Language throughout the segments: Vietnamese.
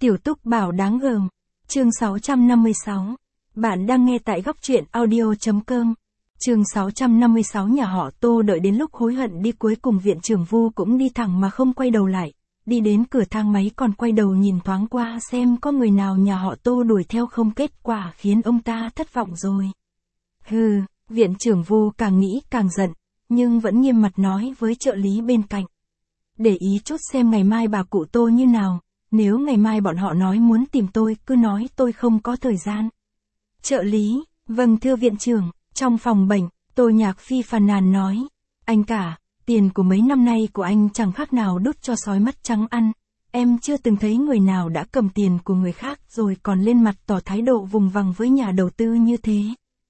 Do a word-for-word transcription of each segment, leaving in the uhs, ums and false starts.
Tiểu Túc Bảo đáng gờm. Chương sáu trăm năm mươi sáu. Bạn đang nghe tại góc truyện audio.com. Chương sáu trăm năm mươi sáu. Nhà họ Tô đợi đến lúc hối hận đi, cuối cùng viện trưởng Vu cũng đi thẳng mà không quay đầu lại. Đi đến cửa thang máy còn quay đầu nhìn thoáng qua xem có người nào nhà họ Tô đuổi theo không, kết quả khiến ông ta thất vọng rồi. Hừ, viện trưởng Vu càng nghĩ càng giận, nhưng vẫn nghiêm mặt nói với trợ lý bên cạnh. Để ý chút xem ngày mai bà cụ Tô như nào, nếu ngày mai bọn họ nói muốn tìm tôi, cứ nói tôi không có thời gian. Trợ lý, vâng thưa viện trưởng. Trong phòng bệnh, Tô Nhạc Phi phàn nàn nói, anh cả, tiền của mấy năm nay của anh chẳng khác nào đút cho sói mắt trắng ăn. Em chưa từng thấy người nào đã cầm tiền của người khác rồi còn lên mặt tỏ thái độ vùng vằng với nhà đầu tư như thế.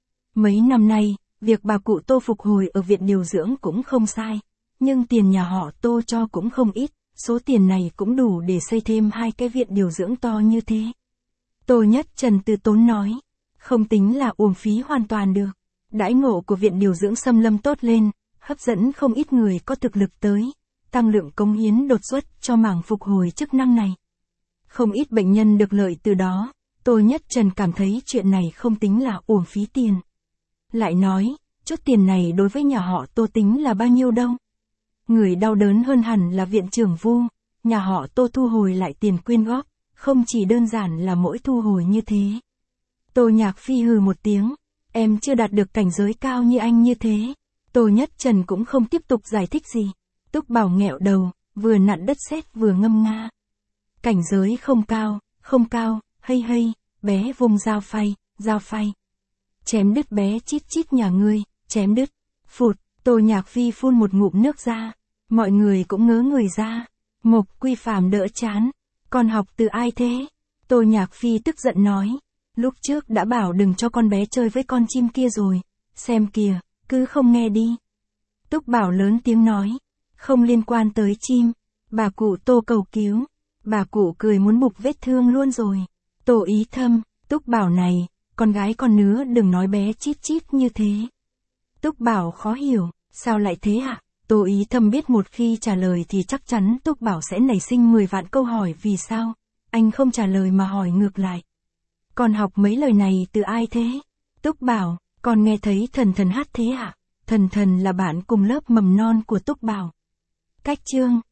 Mấy năm nay, việc bà cụ Tô phục hồi ở viện điều dưỡng cũng không sai, nhưng tiền nhà họ Tô cho cũng không ít, số tiền này cũng đủ để xây thêm hai cái viện điều dưỡng to như thế. Tô Nhất Trần từ tốn nói, không tính là uổng phí hoàn toàn được. Đãi ngộ của viện điều dưỡng Xâm Lâm tốt lên, hấp dẫn không ít người có thực lực tới, tăng lượng cống hiến đột xuất cho mảng phục hồi chức năng này. Không ít bệnh nhân được lợi từ đó, Tô Nhất Trần cảm thấy chuyện này không tính là uổng phí tiền. Lại nói, chút tiền này đối với nhà họ Tô tính là bao nhiêu đâu. Người đau đớn hơn hẳn là viện trưởng Vu, nhà họ Tô thu hồi lại tiền quyên góp, không chỉ đơn giản là mỗi thu hồi như thế. Tô Nhạc Phi hừ một tiếng, em chưa đạt được cảnh giới cao như anh như thế. Tô Nhất Trần cũng không tiếp tục giải thích gì. Túc Bảo nghẹo đầu, vừa nặn đất sét vừa ngâm nga. Cảnh giới không cao, không cao, hây hây, bé vùng dao phay, dao phay. Chém đứt bé chít chít nhà ngươi, chém đứt. Phụt, Tô Nhạc Phi phun một ngụm nước ra. Mọi người cũng ngớ người ra. Mộc Quy Phàm đỡ chán. Con học từ ai thế? Tô Nhạc Phi tức giận nói. Lúc trước đã bảo đừng cho con bé chơi với con chim kia rồi. Xem kìa, cứ không nghe đi. Túc Bảo lớn tiếng nói. Không liên quan tới chim. Bà cụ Tô cầu cứu. Bà cụ cười muốn bục vết thương luôn rồi. Tô Ý Thâm, Túc Bảo này, con gái con nứa đừng nói bé chít chít như thế. Túc Bảo khó hiểu, sao lại thế ạ? À? Tô Ý Thâm biết một khi trả lời thì chắc chắn Túc Bảo sẽ nảy sinh mười vạn câu hỏi vì sao. Anh không trả lời mà hỏi ngược lại. Con học mấy lời này từ ai thế? Túc Bảo, con nghe thấy Thần Thần hát thế ạ? À? Thần Thần là bạn cùng lớp mầm non của Túc Bảo. Cách chương.